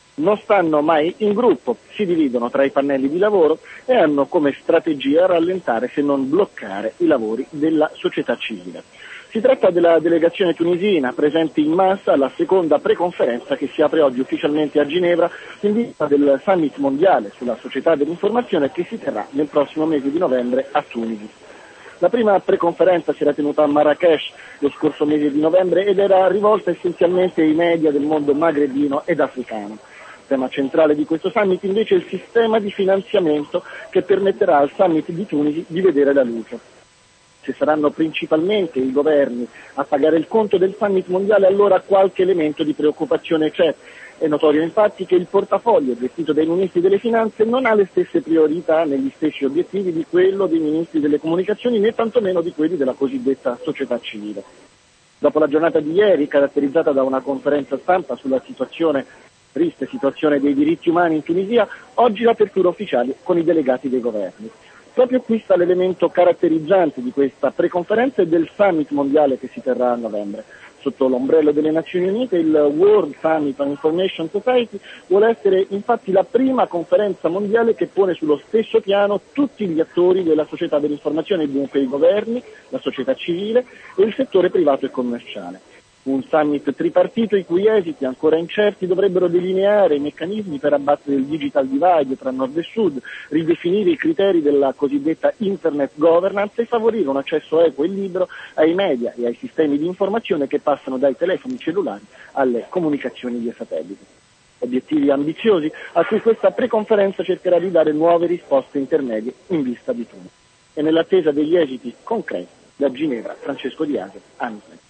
Non stanno mai in gruppo, si dividono tra i pannelli di lavoro e hanno come strategia rallentare se non bloccare i lavori della società civile. Si tratta della delegazione tunisina presente in massa alla seconda preconferenza che si apre oggi ufficialmente a Ginevra in vista del summit mondiale sulla società dell'informazione che si terrà nel prossimo mese di novembre a Tunisi. La prima preconferenza si era tenuta a Marrakech lo scorso mese di novembre ed era rivolta essenzialmente ai media del mondo magrebino ed africano. Tema centrale di questo summit invece è il sistema di finanziamento che permetterà al summit di Tunisi di vedere la luce. Se saranno principalmente i governi a pagare il conto del summit mondiale, allora qualche elemento di preoccupazione c'è. È notorio infatti che il portafoglio gestito dai ministri delle finanze non ha le stesse priorità negli stessi obiettivi di quello dei ministri delle comunicazioni né tantomeno di quelli della cosiddetta società civile. Dopo la giornata di ieri, caratterizzata da una conferenza stampa sulla triste situazione dei diritti umani in Tunisia, oggi l'apertura ufficiale con i delegati dei governi. Proprio qui sta l'elemento caratterizzante di questa preconferenza e del summit mondiale che si terrà a novembre. Sotto l'ombrello delle Nazioni Unite, il World Summit on Information Society vuole essere infatti la prima conferenza mondiale che pone sullo stesso piano tutti gli attori della società dell'informazione, dunque i governi, la società civile e il settore privato e commerciale. Un summit tripartito i cui esiti ancora incerti dovrebbero delineare i meccanismi per abbattere il digital divide tra nord e sud, ridefinire i criteri della cosiddetta internet governance e favorire un accesso equo e libero ai media e ai sistemi di informazione che passano dai telefoni cellulari alle comunicazioni via satellite. Obiettivi ambiziosi a cui questa preconferenza cercherà di dare nuove risposte intermedie in vista di Tunisi. E nell'attesa degli esiti concreti, da Ginevra, Francesco Di Ase, ANSA.